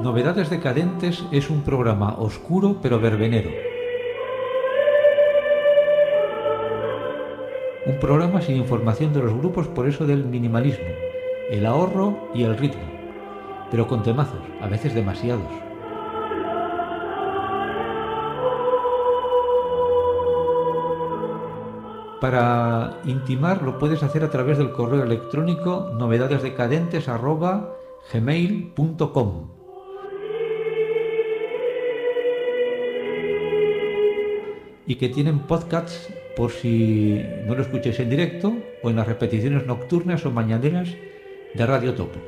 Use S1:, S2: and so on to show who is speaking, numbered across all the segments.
S1: Novedades Decadentes es un programa oscuro pero verbenero. Un programa sin información de los grupos, por eso del minimalismo, el ahorro y el ritmo, pero con temazos, a veces demasiados. Para intimar lo puedes hacer a través del correo electrónico novedadesdecadentes@gmail.com. Y que tienen podcasts por si no lo escucháis en directo o en las repeticiones nocturnas o mañaneras de Radio Topo.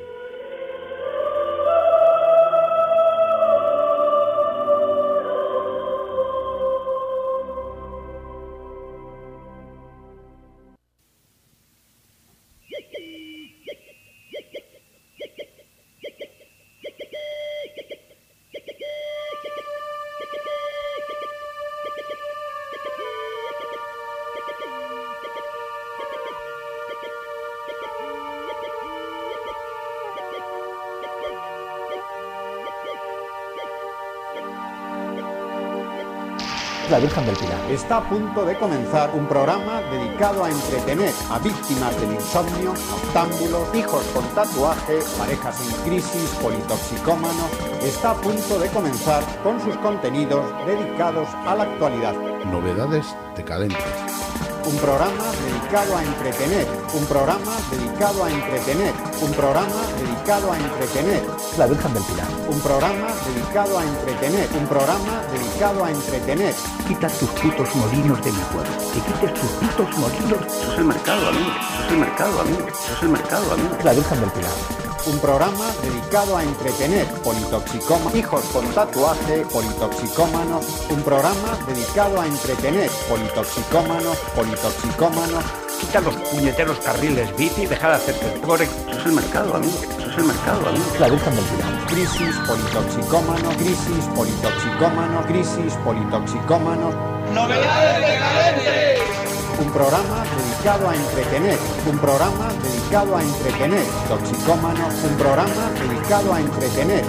S2: La Virgen del Pilar.
S3: Está a punto de comenzar un programa dedicado a entretener a víctimas del insomnio, noctámbulos, hijos con tatuaje, parejas en crisis, politoxicómanos. Está a punto de comenzar con sus contenidos dedicados a la actualidad.
S4: Novedades Decadentes.
S3: Un programa dedicado a entretener, un programa dedicado a entretener, un programa dedicado a entretener.
S2: La Virgen del Pilar.
S3: Un programa dedicado a entretener, un programa dedicado a entretener.
S5: Quita tus putos molinos de mi pueblo, que quites tus putos molinos. Eso es el mercado, amigo, eso es el mercado, amigo, eso es el mercado, amigo.
S2: La Virgen del Pilar.
S3: Un programa dedicado a entretener, politoxicómanos, hijos con tatuaje, politoxicómanos. Un programa dedicado a entretener, politoxicómanos, politoxicómanos.
S5: Quita los puñeteros carriles bici y deja de hacerte correcto. Eso es el mercado, amigo, eso es el mercado, amigo.
S2: La Virgen del Pilar.
S3: Crisis, politoxicómanos, crisis, politoxicómanos, crisis, politoxicómanos.
S6: ¡Novedades Decadentes!
S3: Un programa dedicado a entretener, un programa dedicado a entretener, toxicómanos, un programa dedicado a entretener.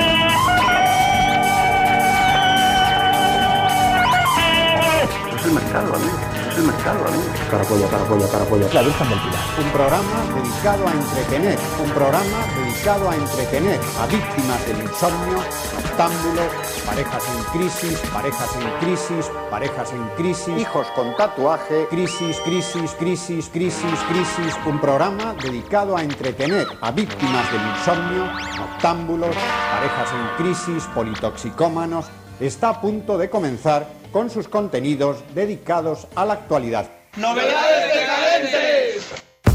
S5: Eso es el mercado, amigo, eso es el mercado, amigo.
S2: Carapolla, carapolla, carapolla. La Virgen del Pilar.
S3: Un programa dedicado a entretener, un programa dedicado a entretener a víctimas del insomnio, noctámbulos, parejas en crisis, parejas en crisis, parejas en crisis, hijos con tatuaje, crisis, crisis, crisis, crisis, crisis. Un programa dedicado a entretener a víctimas del insomnio, noctámbulos, parejas en crisis, politoxicómanos. Está a punto de comenzar con sus contenidos dedicados a la actualidad.
S6: ¡Novedades Decadentes!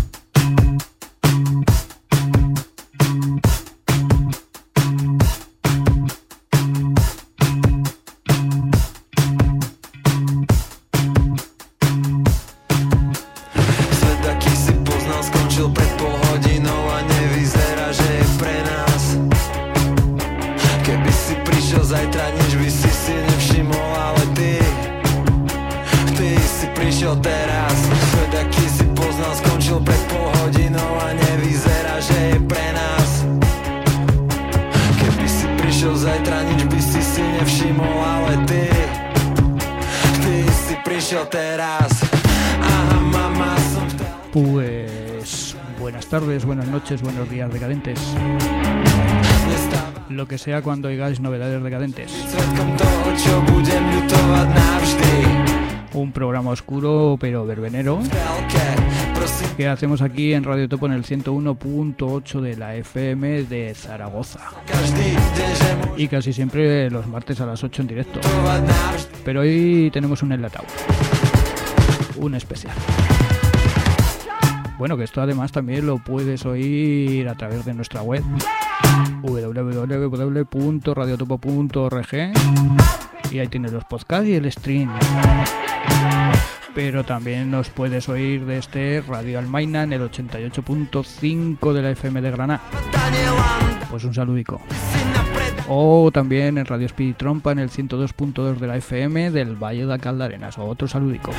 S7: Pues buenas tardes, buenas noches, buenos días decadentes. Lo que sea cuando oigáis Novedades Decadentes. Un programa oscuro pero verbenero que hacemos aquí en Radio Topo en el 101.8 de la FM de Zaragoza. Y casi siempre los martes a las 8 en directo. Pero hoy tenemos un enlatado. Un especial. Bueno, que esto además también lo puedes oír a través de nuestra web www.radiotopo.org y ahí tienes los podcasts y el stream. Pero también nos puedes oír desde Radio Almaina en el 88.5 de la FM de Granada. Pues un saludico. O también en Radio Speedy Trompa en el 102.2 de la FM del Valle de Caldarenas. O otro saludico.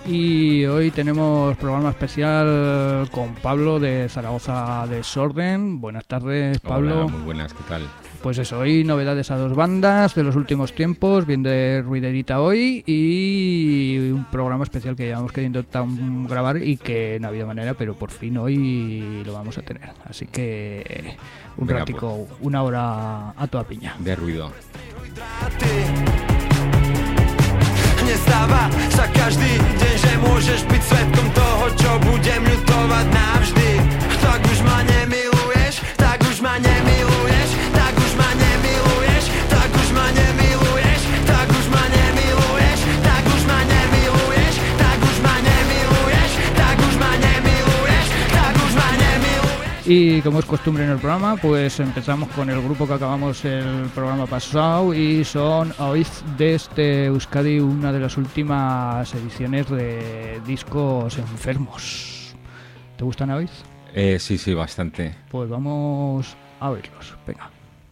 S7: Y hoy tenemos programa especial con Pablo de Zaragoza Desorden. Buenas tardes, Pablo.
S8: Hola, muy buenas, ¿qué tal?
S7: Pues eso, hoy novedades a 2 bandas de los últimos tiempos, bien de ruiderita hoy, y un programa especial que llevamos queriendo grabar y que no ha habido manera, pero por fin hoy lo vamos a tener. Así que
S8: Venga,
S7: ratico, pues, 1 hora a toda piña.
S8: De ruido.
S9: Nestáva sa každý deň, že môžeš byť svedkom toho, čo budem ľutovať navždy. Tak už ma nemiluješ, tak už ma nemiluješ, tak už ma nemiluješ, tak už ma nemiluješ, tak už ma nemiluješ, tak už ma nemiluješ, tak už ma nemiluješ, tak už ma nemiluješ, tak už ma nemiluješ.
S7: Y como es costumbre en el programa, pues empezamos con el grupo que acabamos el programa pasado y son Oiz desde Euskadi, una de las últimas ediciones de Discos Enfermos. ¿Te gustan Oiz?
S8: Sí, bastante.
S7: Pues vamos a oírlos, venga.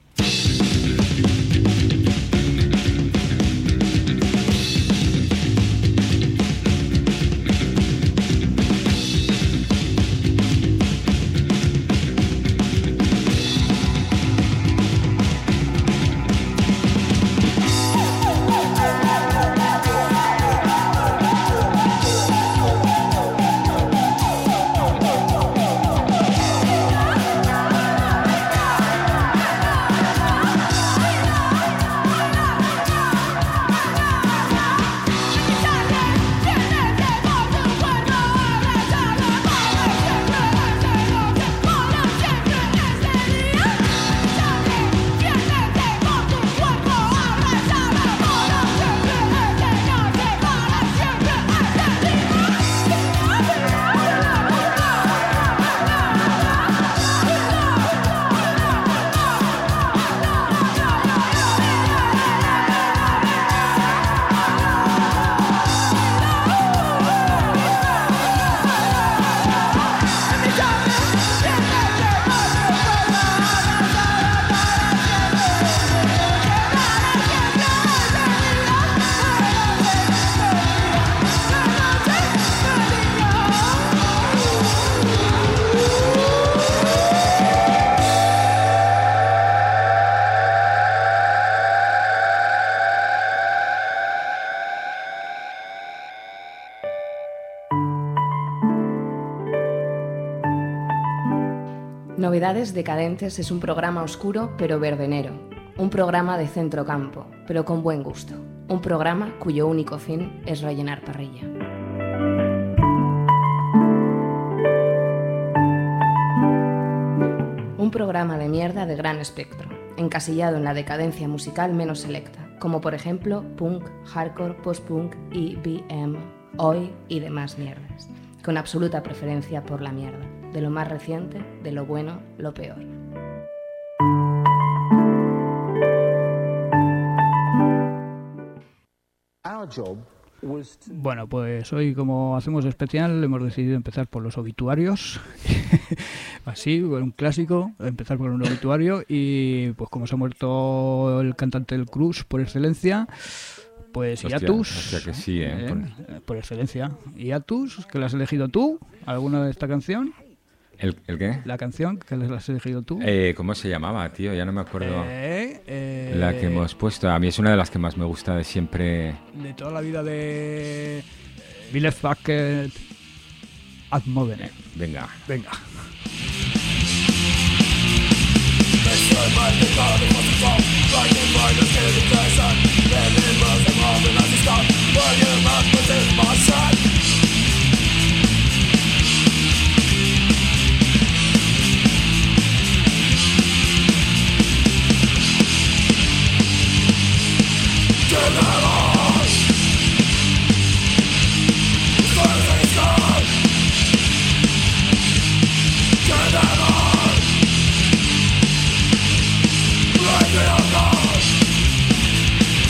S10: Novedades Decadentes es un programa oscuro pero verbenero, un programa de centrocampo, pero con buen gusto, un programa cuyo único fin es rellenar parrilla. Un programa de mierda de gran espectro, encasillado en la decadencia musical menos selecta, como por ejemplo punk, hardcore, post-punk, EBM, oi y demás mierdas, con absoluta preferencia por la mierda. De lo más reciente, de lo bueno, lo peor.
S7: Bueno, pues hoy, como hacemos especial, hemos decidido empezar por los obituarios. Así, un clásico, empezar por un obituario. Y pues como se ha muerto el cantante del Cruz por excelencia, pues Hiatus.
S8: Hostia que sí,
S7: por excelencia. Hiatus, que lo has elegido tú, ¿alguna de esta canción?
S8: ¿El qué?
S7: La canción que la has elegido tú.
S8: ¿Cómo se llamaba, tío? Ya no me acuerdo. La que hemos puesto. A mí es una de las que más me gusta de siempre.
S7: De toda la vida de Village Bucket Ad Moderne.
S8: Venga.
S9: Like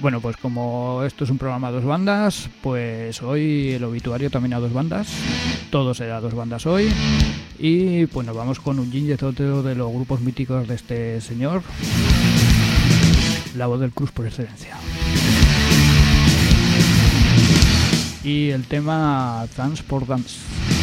S7: Bueno, pues como esto es un programa a dos bandas, pues hoy el obituario también a dos bandas. Todo será a dos bandas hoy. Y pues nos vamos con un jingle de los grupos míticos de este señor. La voz del Cruz por excelencia. Y el tema Dance for Dance.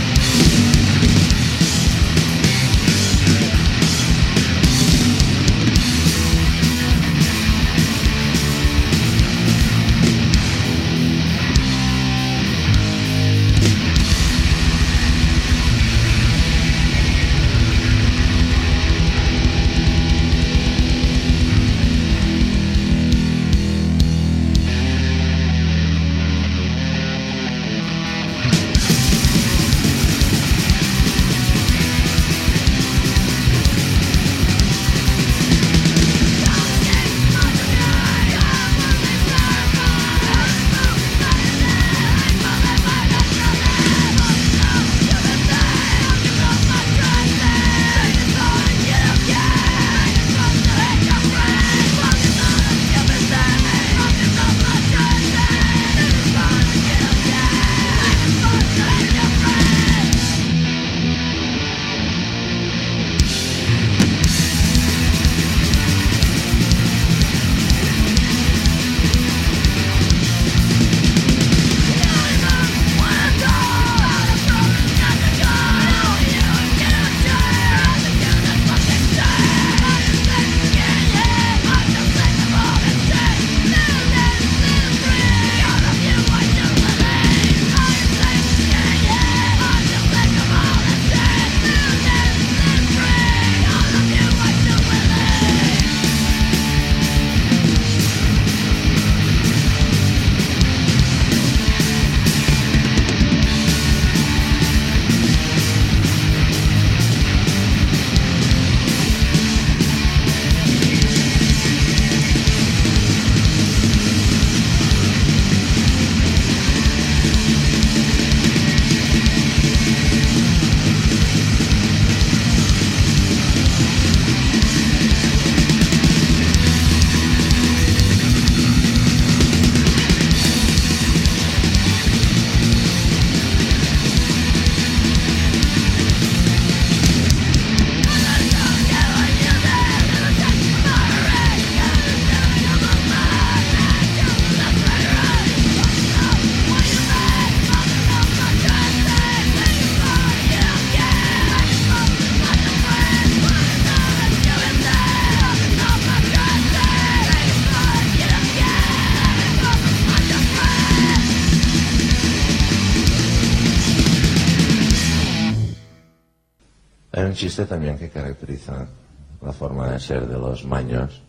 S11: Hay un chiste también que caracteriza la forma de ser de los maños.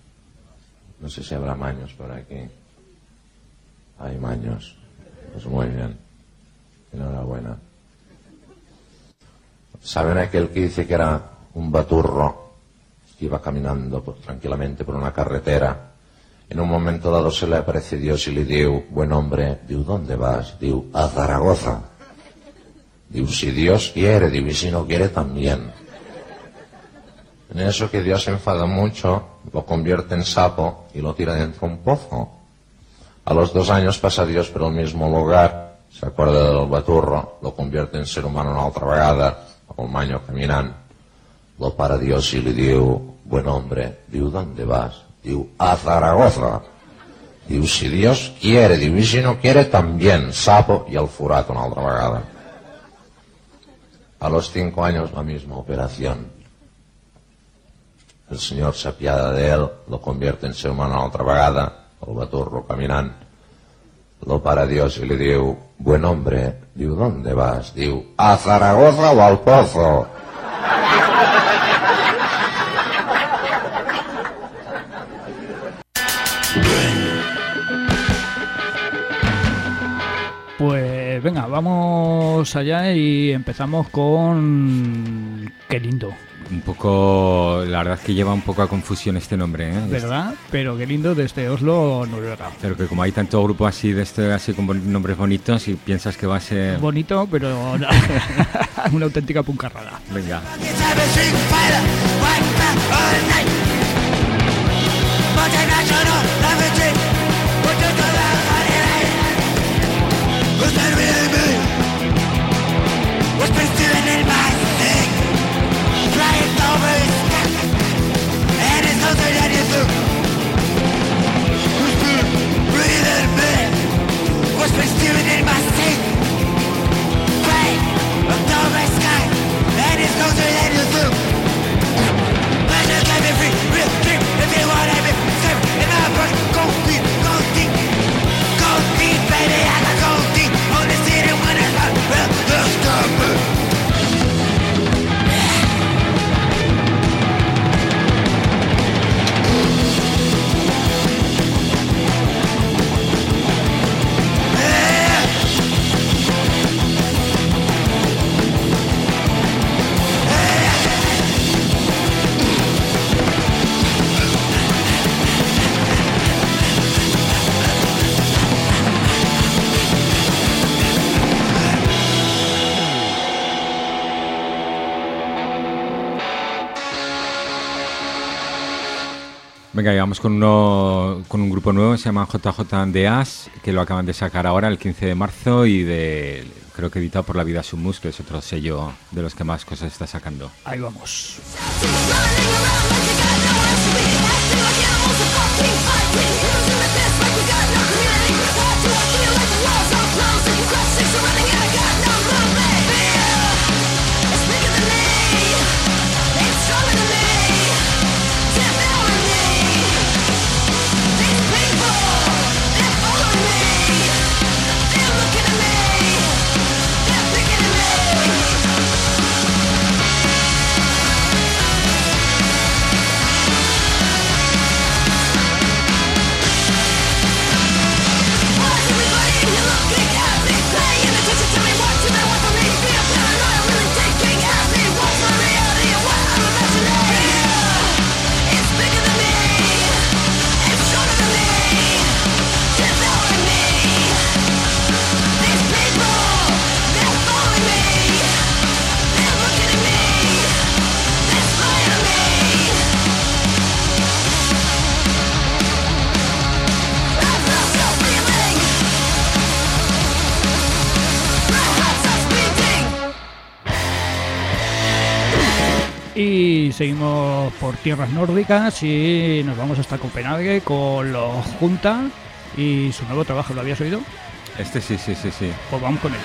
S11: No sé si habrá maños por aquí. Hay maños. Pues muy bien. Enhorabuena. ¿Saben aquel que dice que era un baturro que iba caminando tranquilamente por una carretera? En un momento dado se le aparece Dios y le diu, buen hombre, diu, ¿dónde vas? Diu, a Zaragoza. Diu, si Dios quiere, diu, y si no quiere también. En eso que Dios se enfada mucho, lo convierte en sapo y lo tira dentro de un pozo. A los 2 años pasa Dios por el mismo lugar, se acuerda del baturro, lo convierte en ser humano una altra vegada, el maño caminant, lo para Dios y le diu, buen hombre, diu, ¿dónde vas? Diu, a Zaragoza. Diu, si Dios quiere, diu, y si no quiere también, sapo y al forat una altra vegada. A los 5 años la misma operación. El Señor se apiada de él, lo convierte en ser humano una altra vegada, el baturro caminant, lo para Dios y le diu, buen hombre, diu, ¿dónde vas? Diu, a Zaragoza o al pozo.
S7: Pues venga, vamos allá y empezamos con Qué lindo.
S8: Un poco, la verdad es que lleva un poco a confusión este nombre, ¿eh?
S7: ¿Verdad? Pero Qué lindo desde Oslo, Noruega.
S8: Pero que como hay tanto grupo así de este, así con nombres bonitos, y piensas que va a ser
S7: bonito, pero una auténtica puncarrada.
S8: Venga.
S9: Multinational,
S8: Venga, y vamos con un grupo nuevo, se llama JJ and the As, que lo acaban de sacar ahora el 15 de marzo y creo que editado por La Vida Submus, que es otro sello de los que más cosas está sacando.
S7: Ahí vamos. Y seguimos por tierras nórdicas y nos vamos hasta Copenhague con los Junta y su nuevo trabajo. ¿Lo habías oído?
S8: Sí.
S7: Pues vamos con ello.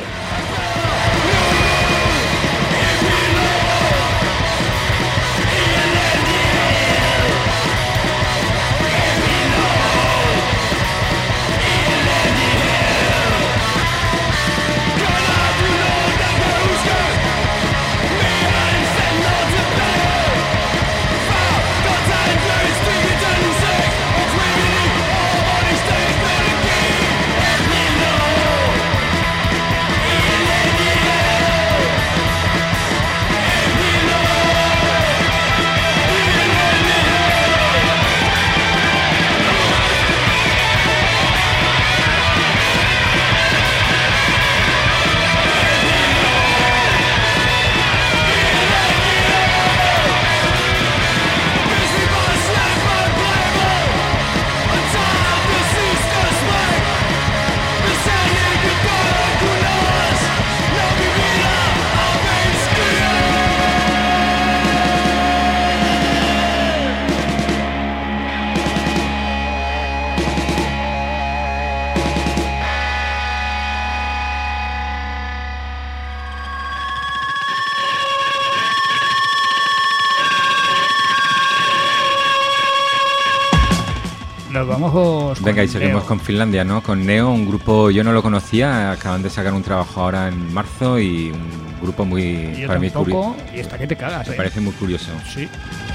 S7: Nos vamos con
S8: Venga, y seguimos
S7: Neo.
S8: con Finlandia, ¿no? Con Neo, un grupo, yo no lo conocía, acaban de sacar un trabajo ahora en marzo y un grupo muy,
S7: Yo
S8: para mí,
S7: tampoco, y está que te cagas,
S8: me parece muy curioso.
S7: Sí.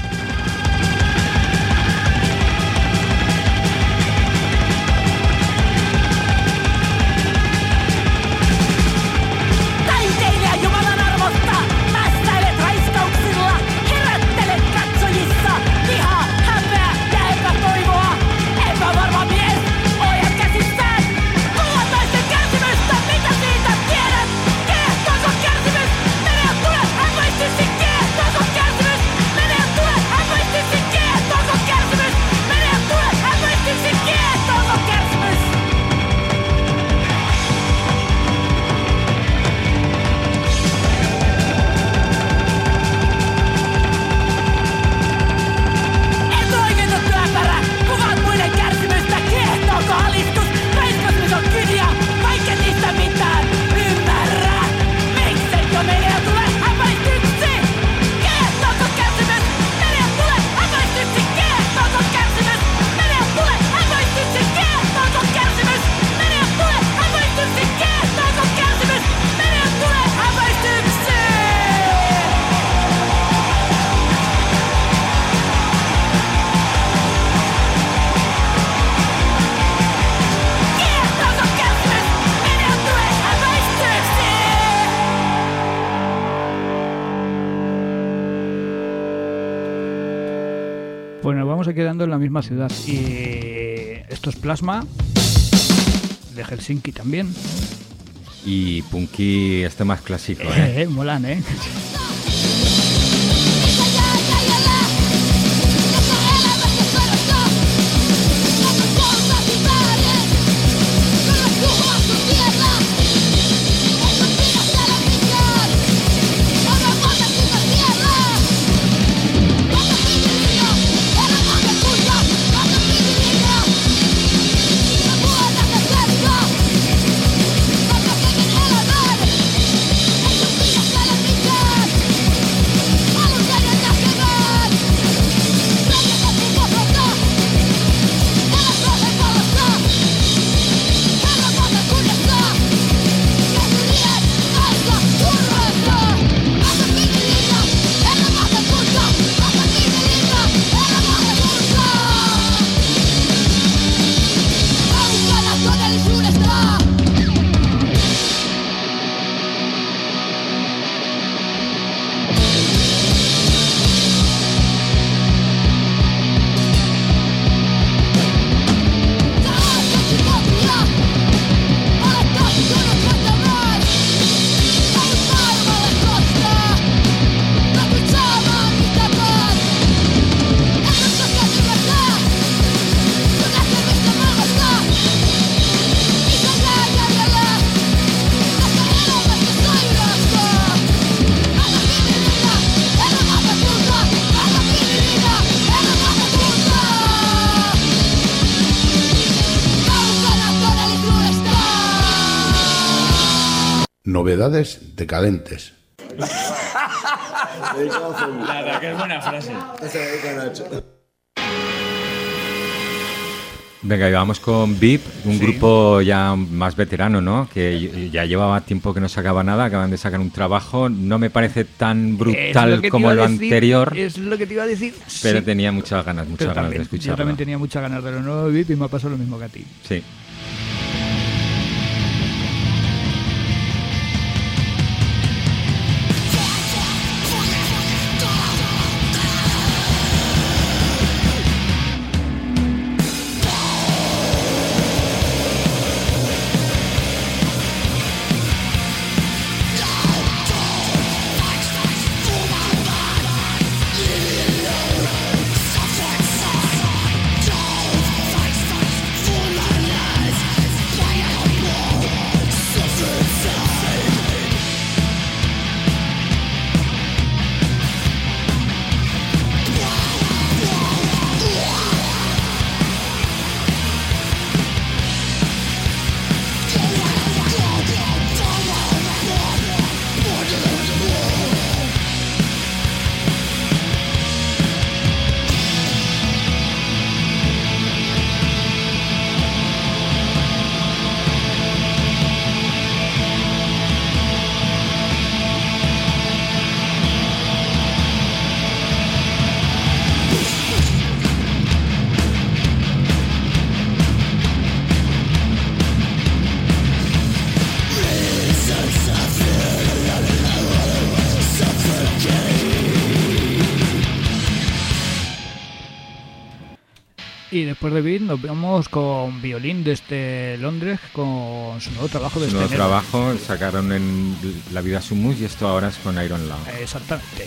S12: Taiteilija Jumalan armosta, mässäilet raiskauksilla, herättelet katsojissa, vihaa, häpeä ja epätoivoa. Epävarma mies, ojat käsissään, kuulotaisten kärsimystä, mitä siitä tiedät? Kehtoako kärsimys? Mene ja tule, hän voistisi, kehtoako kärsimys? Mene ja tule, hän voistisi, kehtoako kärsimys? Mene ja tule, hän voistisi, kehtoako kärsimys? Etuoikeutettu työpärä, kuvaat muiden kärsimystä, kehtoako alistus? Raiskasmus on kyniä, vaikka niistä mitään ymmärrä. Mikseikö mene ja tule häpäistyksi? Kehtoako kärsimys? Mene ja tule häpäistyksi, kehtoako kärsimys? Mene ja tule häpäistyksi, kehtoako kärsimys? Mene ja tule häpäistyksi, kehtoako kärsimys? Mene ja tule häpäistyksi! Kehtoako kärsimys? Mene ja tule häpäistyksi!
S7: Pues nos vamos a quedando en la misma ciudad. Y esto es Plasma, de Helsinki también.
S8: Y punky, más clásico, ¿eh?
S7: Molan, ¿eh?
S12: Elämässä korostaa,
S4: Novedades decadentes.
S13: La verdad que es buena frase.
S8: Venga, y vamos con VIP, un grupo ya más veterano, ¿no? Que ya llevaba tiempo que no sacaba nada, acaban de sacar un trabajo, no me parece tan brutal como lo anterior.
S7: Es lo que te iba a decir.
S8: Pero
S7: sí.
S8: Tenía muchas ganas de escucharlo.
S7: Yo también tenía muchas ganas de lo nuevo de VIP y me ha pasado lo mismo que a ti.
S8: Sí.
S7: Y después de Beat nos vemos con Violín desde Londres con su nuevo trabajo de
S8: Su nuevo trabajo, sacaron en La Vida Sumus y esto ahora es con Iron Lung.
S7: Exactamente.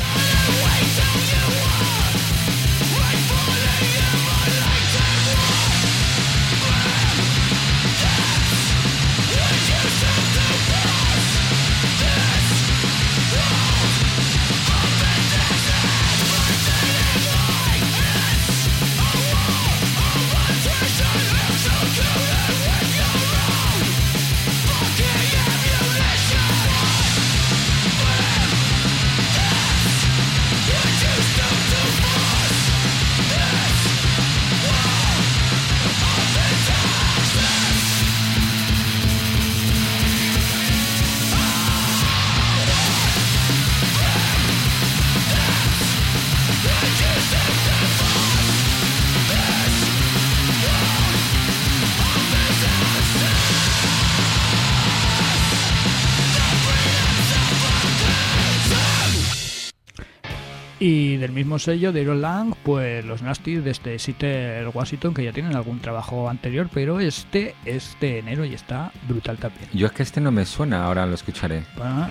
S7: Y del mismo sello de Iron Lung, pues los Nasty desde Seattle, Washington, que ya tienen algún trabajo anterior, pero este es de enero y está brutal también.
S8: Yo es que este no me suena, ahora lo escucharé.
S7: Ah.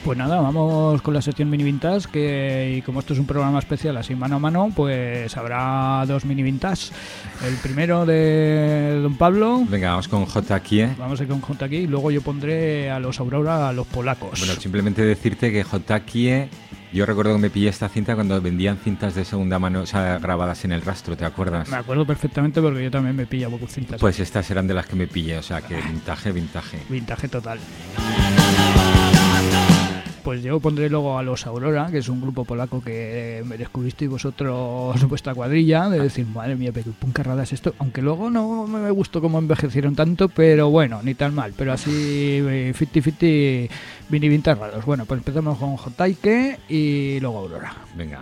S7: Pues nada, vamos con la sección Mini Vintage, y como esto es un programa especial así mano a mano, pues habrá 2 Mini Vintage. El primero de Don Pablo.
S8: Venga, vamos con J. Kie.
S7: Vamos a ir con J. Kie y luego yo pondré a los Aurora, a los polacos.
S8: Bueno, simplemente decirte que J. Kie, yo recuerdo que me pillé esta cinta cuando vendían cintas de segunda mano, o sea, grabadas en el rastro, ¿te acuerdas?
S7: Me acuerdo perfectamente porque yo también me pillaba cintas.
S8: Pues estas eran de las que me pillé, o sea, que vintage.
S7: Vintage total. Pues yo pondré luego a los Aurora, que es un grupo polaco que me descubristeis vosotros, vuestra cuadrilla, de decir, madre mía, pero qué puncarrada es esto. Aunque luego no me gustó cómo envejecieron tanto, pero bueno, ni tan mal. Pero así, 50-50 mini vintage raros. Bueno, pues empezamos con Jotaike y luego Aurora.
S8: Venga.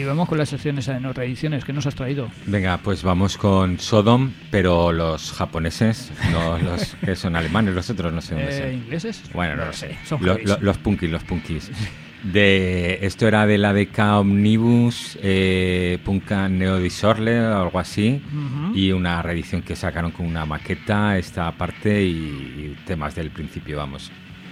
S7: vamos con las secciones de reediciones. ¿Qué nos has traído?
S8: Venga, pues vamos con Sodom, pero los japoneses, no los que son alemanes, los otros no sé dónde son.
S7: ¿Ingleses?
S8: Bueno, no lo sé.
S7: Son
S8: Los punkis. Esto era de la DK Omnibus, Punka Neo Disorle o algo así, y una reedición que sacaron con una maqueta, esta parte y temas del principio, vamos.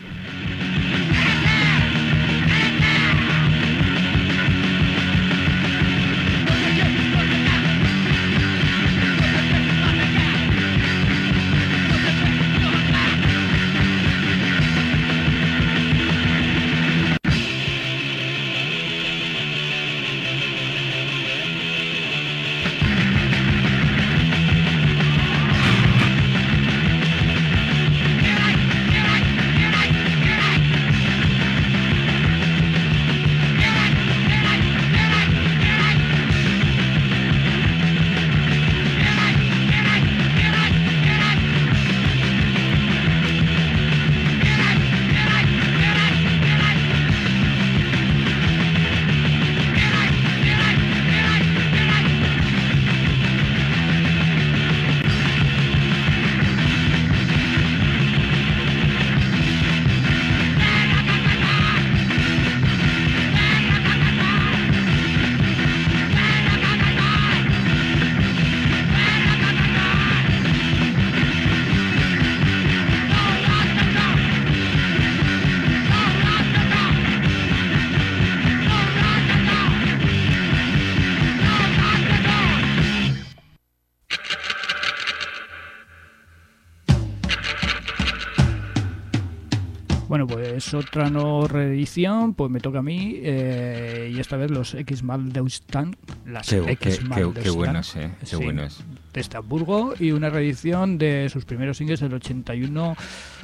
S7: Bueno, pues otra no reedición, pues me toca a mí, y esta vez los X-Mal Deutschland, las X-Mal Deutschland,
S8: qué buenos, qué buenos.
S7: De Estrasburgo, y una reedición de sus primeros singles del 81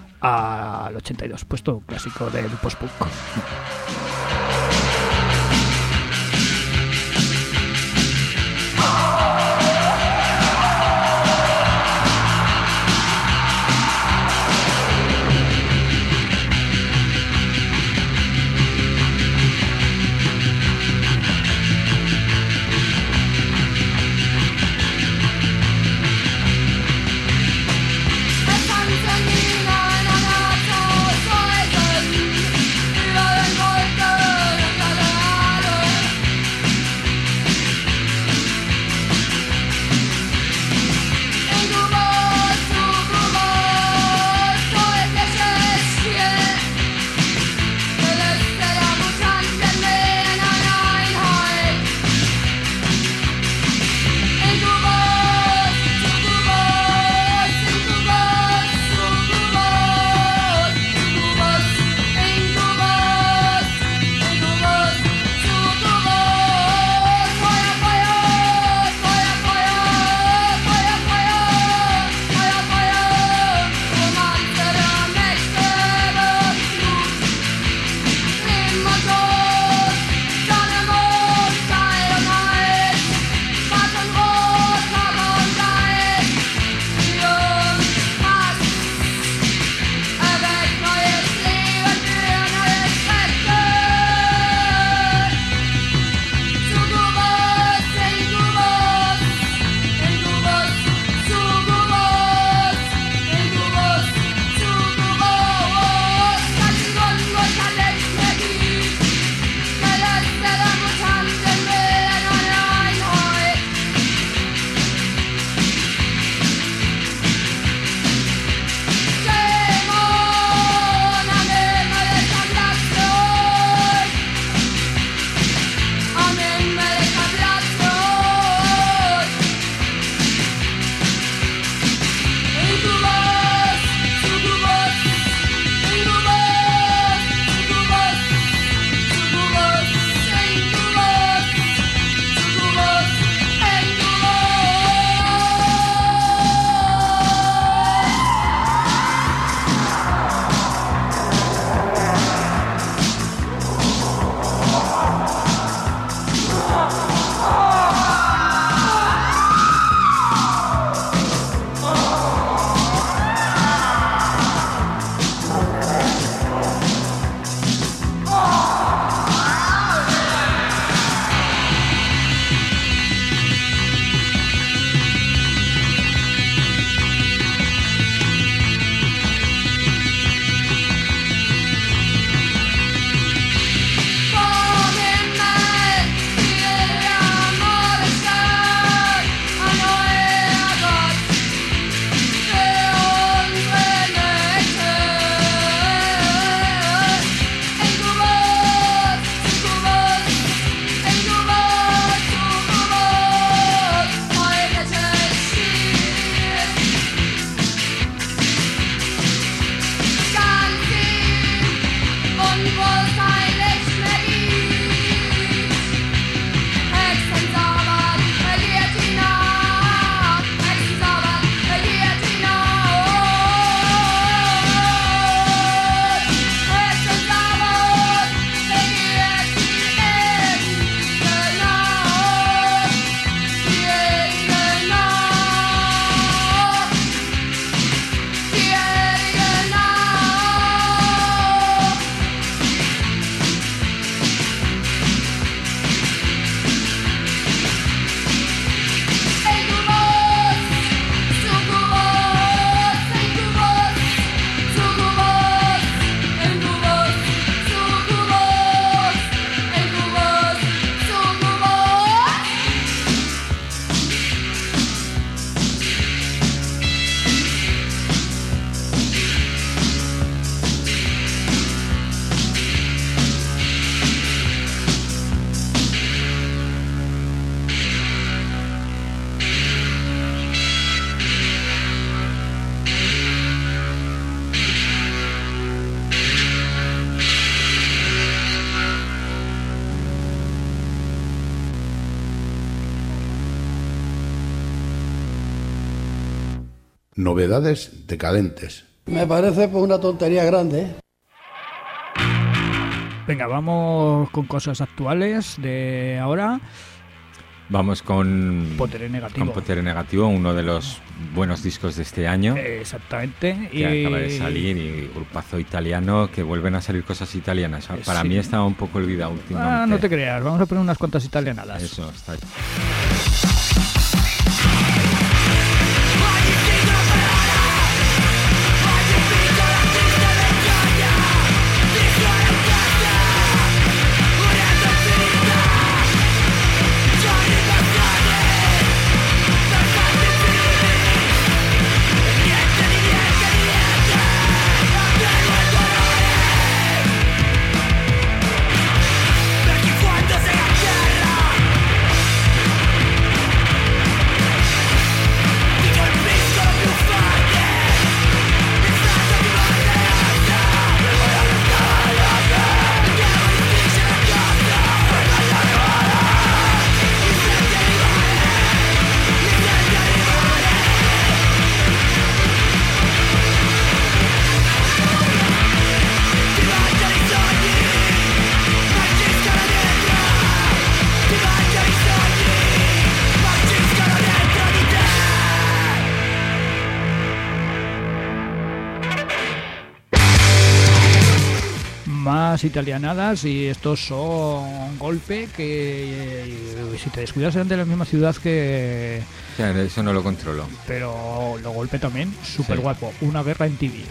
S7: al 82, puesto clásico del post-punk.
S12: Über den Wolken
S4: Novedades decadentes.
S14: Me parece pues una tontería grande, ¿eh?
S7: Venga, vamos con cosas actuales de ahora.
S8: Vamos con
S7: Potere Negativo.
S8: Con Potere Negativo, uno de los buenos discos de este año.
S7: Exactamente.
S8: Que acaba de salir, y grupazo italiano, que vuelven a salir cosas italianas. Para mí estaba un poco olvidado últimamente.
S7: No te creas, vamos a poner unas cuantas italianadas.
S8: Eso, está ahí.
S7: Más italianadas, y estos son Golpe, que si te descuidas eran de la misma ciudad que...
S8: Claro, eso no lo controlo.
S7: Pero lo Golpe también, súper guapo. Una guerra en TV.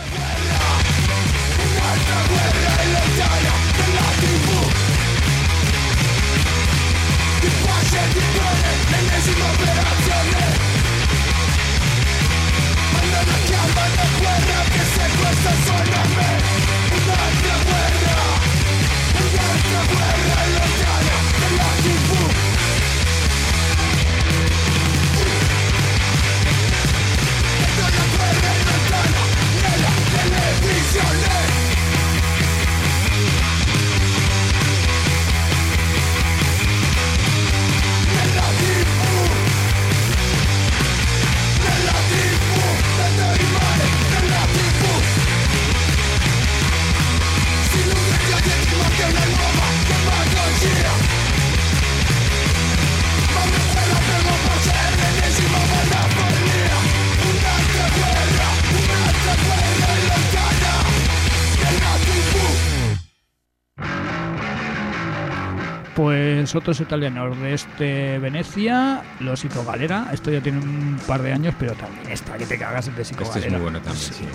S7: Pues otros italianos de Venecia, los Psico Galera. Esto ya tiene un par de años, pero también está que te cagas de Psico Galera.
S8: Este es muy bueno también, sí.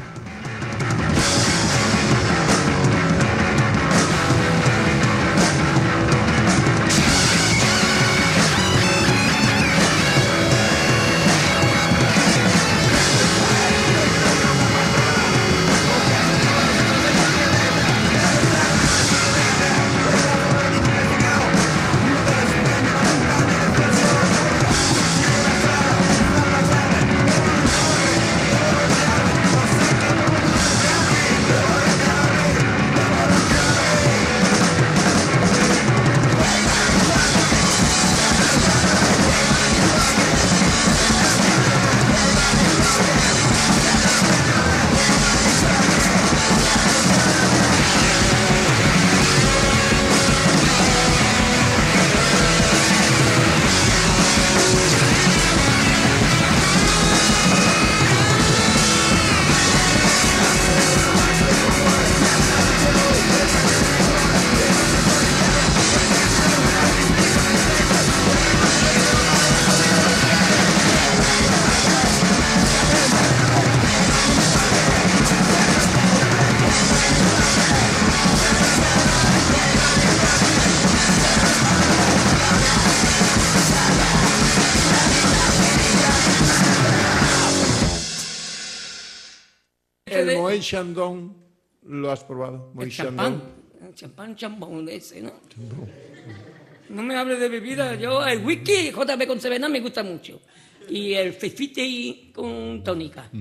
S15: El Moët Chandon, ¿lo has probado?
S16: El champán, champán de ese, ¿no? No me hables de bebida, yo el whisky JB con Sevena me gusta mucho. Y el Fefite con tónica.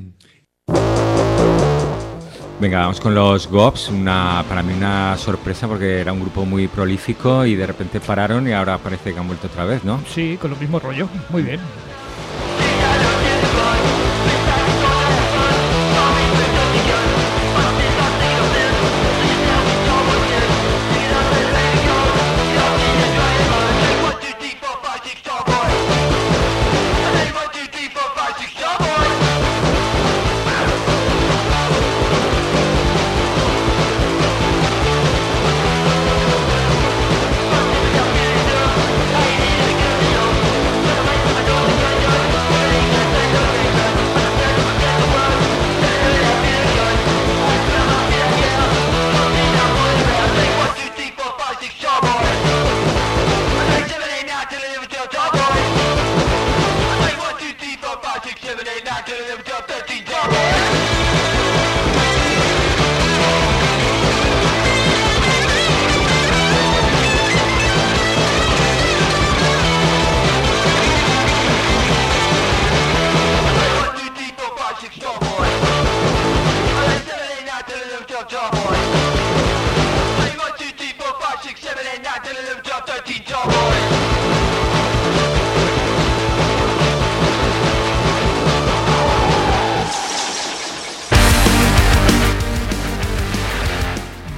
S8: Venga, vamos con los Gops, para mí una sorpresa porque era un grupo muy prolífico y de repente pararon y ahora parece que han vuelto otra vez, ¿no?
S7: Sí, con lo mismo rollo, muy bien.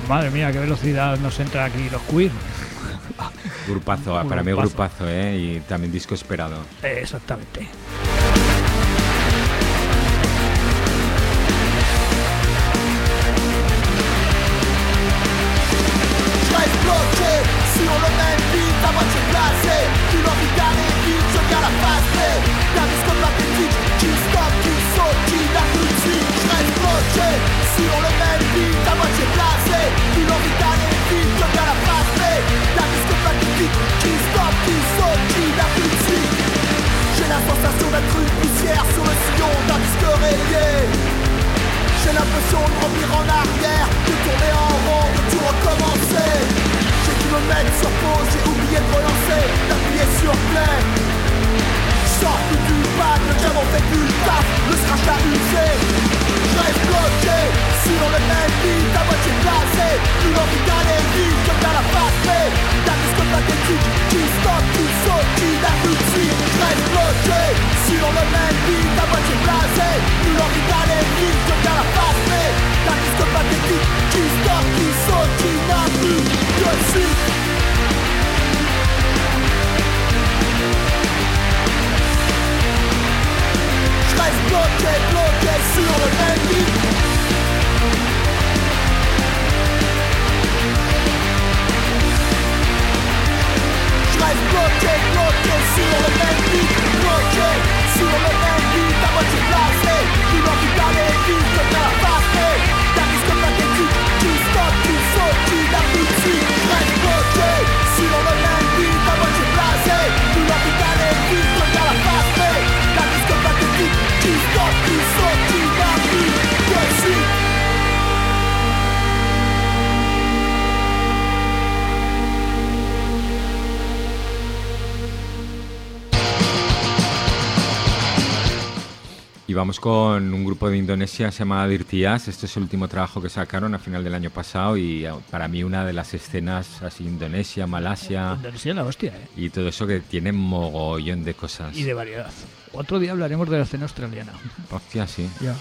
S7: Madre mía, qué velocidad nos entra aquí los Queen.
S8: Grupazo, para mí grupazo, y también disco esperado.
S7: Exactamente.
S9: Sur le même beat, à moitié glacé, une envie d'aller vite, je viens la passer. La disco pathétique, qui stoppe, qui saute, qui n'a plus de suite. Je reste bloqué, sur le même beat, à moitié glacé, une envie d'aller vite, je viens la passer. La disco pathétique, qui stoppe, qui saute, qui n'a plus de suite. J'ai la sensation d'être une poussière sur le sillon d'un disque rayé. J'ai l'impression de revenir en arrière, de tourner en rond, de tout recommencer. J'ai dû me mettre sur pause, j'ai oublié de relancer, d'appuyer sur play. J'sors plus du pad, le diamant fait plus le taf, le scratch a usé. J'reste bloqué, sur le même beat, à moitié glacé. Une envie d'aller vite, je viens la passer. La disque pathétique, qui stoppe, qui saute, qui n'a plus de suite. J'reste bloqué, sur le même beat, à moitié glacé. Une envie d'aller vite, je viens la passer. La disque pathétique, qui stoppe, qui saute, qui n'a plus de suite. J'reste bloqué, bloqué sur le même beat. J'reste bloqué, bloqué sur le même beat. Bloqué sur le même beat, à moitié glacé. Une envie d'aller vite, je viens la passer. La disque pathétique, qui stoppe, qui saute, qui n'a plus de suite. J'reste bloqué sur le même beat, à moitié glacé. Une envie d'aller vite, je viens la passer. La disque pathétique, qui stoppe, qui saute, qui n'a plus de suite.
S8: Y vamos con un grupo de Indonesia, se llama Dirty Jazz. Este es el último trabajo que sacaron a final del año pasado y para mí una de las escenas así, Indonesia, Malasia...
S7: Indonesia la hostia,
S8: Y todo eso que tiene mogollón de cosas.
S7: Y de variedad. Otro día hablaremos de la escena australiana.
S8: Hostia, sí.
S7: Ya.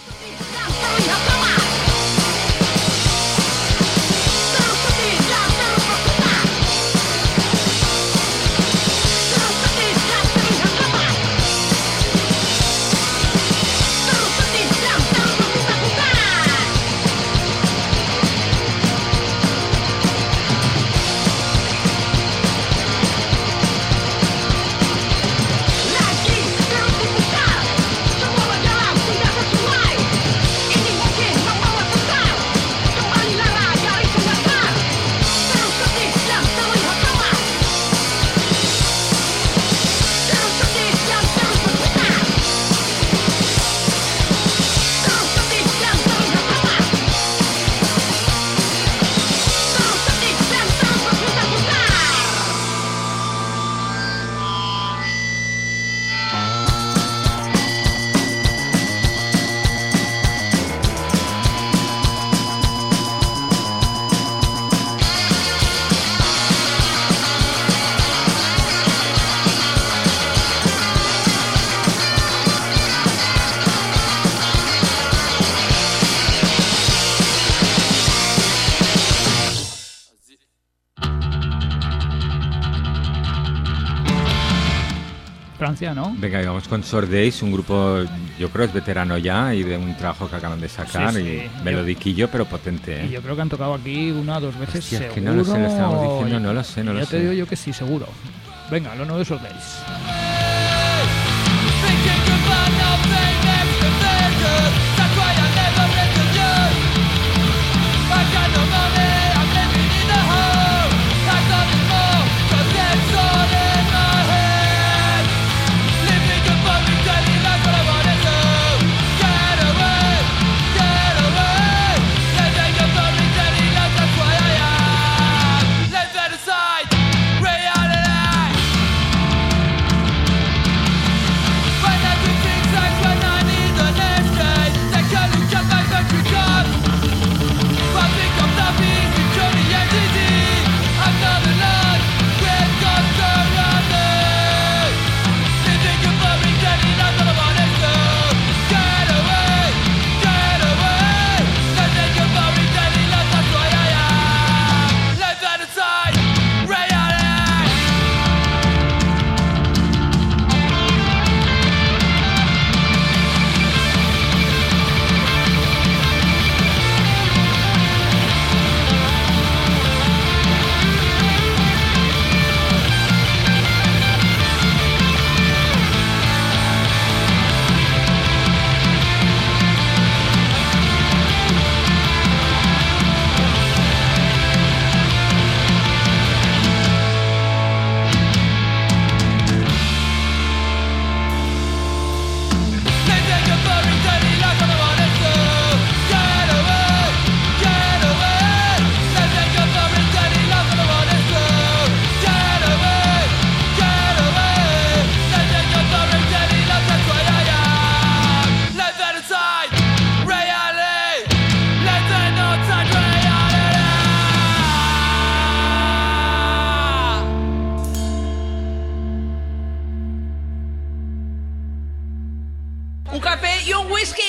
S7: Francia, ¿no?
S8: Venga, y vamos con Short Days, un grupo, yo creo es veterano ya y de un trabajo que acaban de sacar,
S7: Sí.
S8: y melodiquillo pero potente,
S7: Y yo creo que han tocado aquí una o dos veces.
S8: Hostia,
S7: seguro.
S8: es que no lo sé, lo estábamos diciendo, no lo sé, no lo
S7: Ya
S8: sé.
S7: te digo yo que sí, seguro. Venga, lo nuevo de Short Days.
S9: Reality.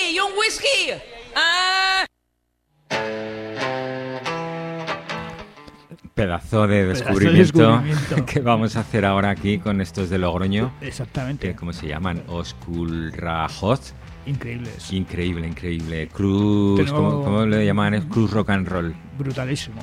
S12: ¿Y un whisky? Ah.
S8: Pedazo de descubrimiento que vamos a hacer ahora aquí con estos de Logroño.
S7: Exactamente.
S8: ¿Cómo se llaman? Osculrajot.
S7: Increíbles.
S8: Increíble. Cruz, ¿cómo le llaman? Es Cruz Rock and Roll.
S7: Brutalísimo.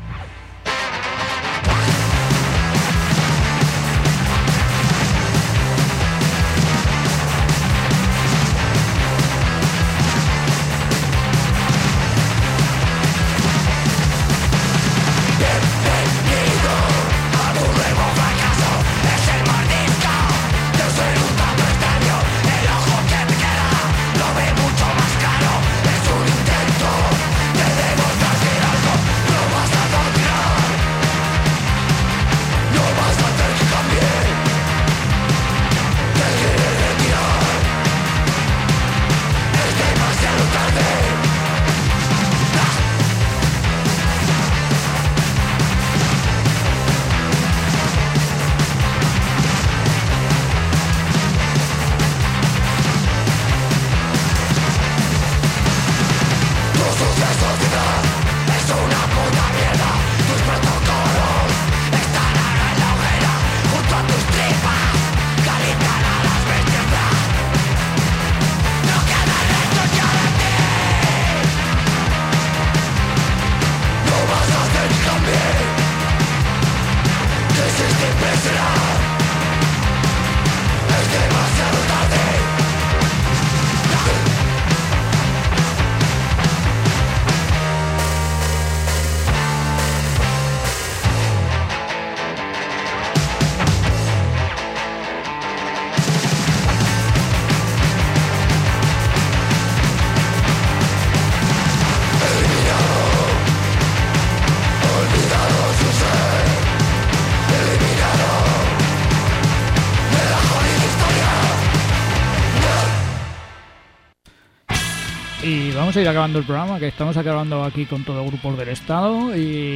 S7: Y vamos a ir acabando el programa, que estamos acabando aquí con todo grupos del estado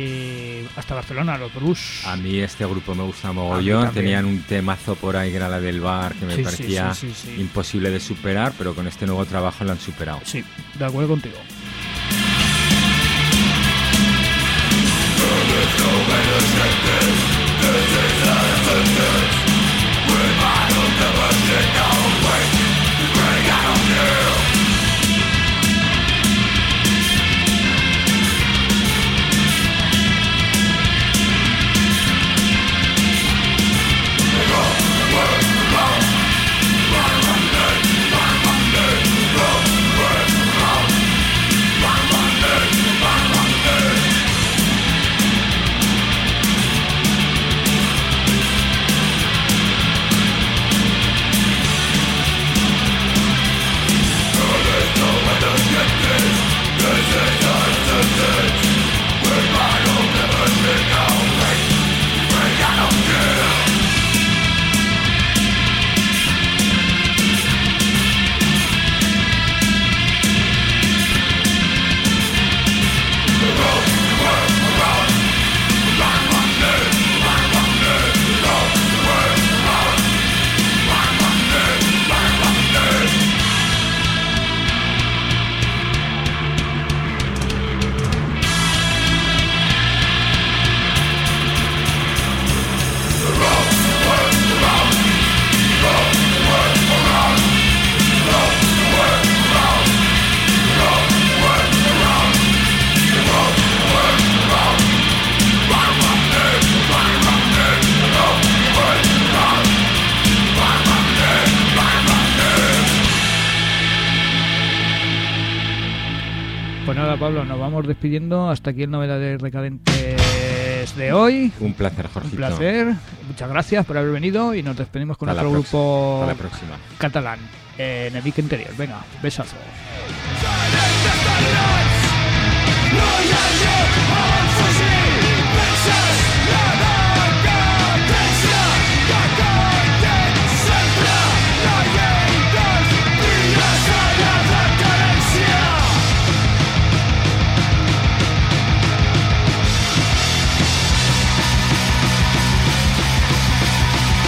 S7: y hasta Barcelona, los Bruce.
S8: A mí este grupo me gusta mogollón. Tenían un temazo por ahí que era la del bar, que me parecía imposible de superar, pero con este nuevo trabajo lo han superado.
S7: Sí, de acuerdo contigo. Pues nada, Pablo, nos vamos despidiendo. Hasta aquí el Novedades Decadentes de hoy.
S8: Un placer, Jorgito.
S7: Un placer. Muchas gracias por haber venido y nos despedimos con otro grupo
S8: hasta la próxima.
S7: Catalán en el Vic Interior. Venga, besazo.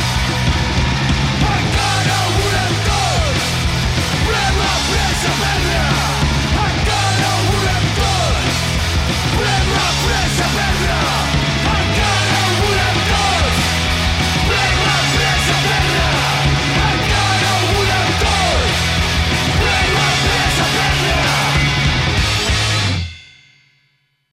S9: Encara volem tots, volem la premsa per se perdió.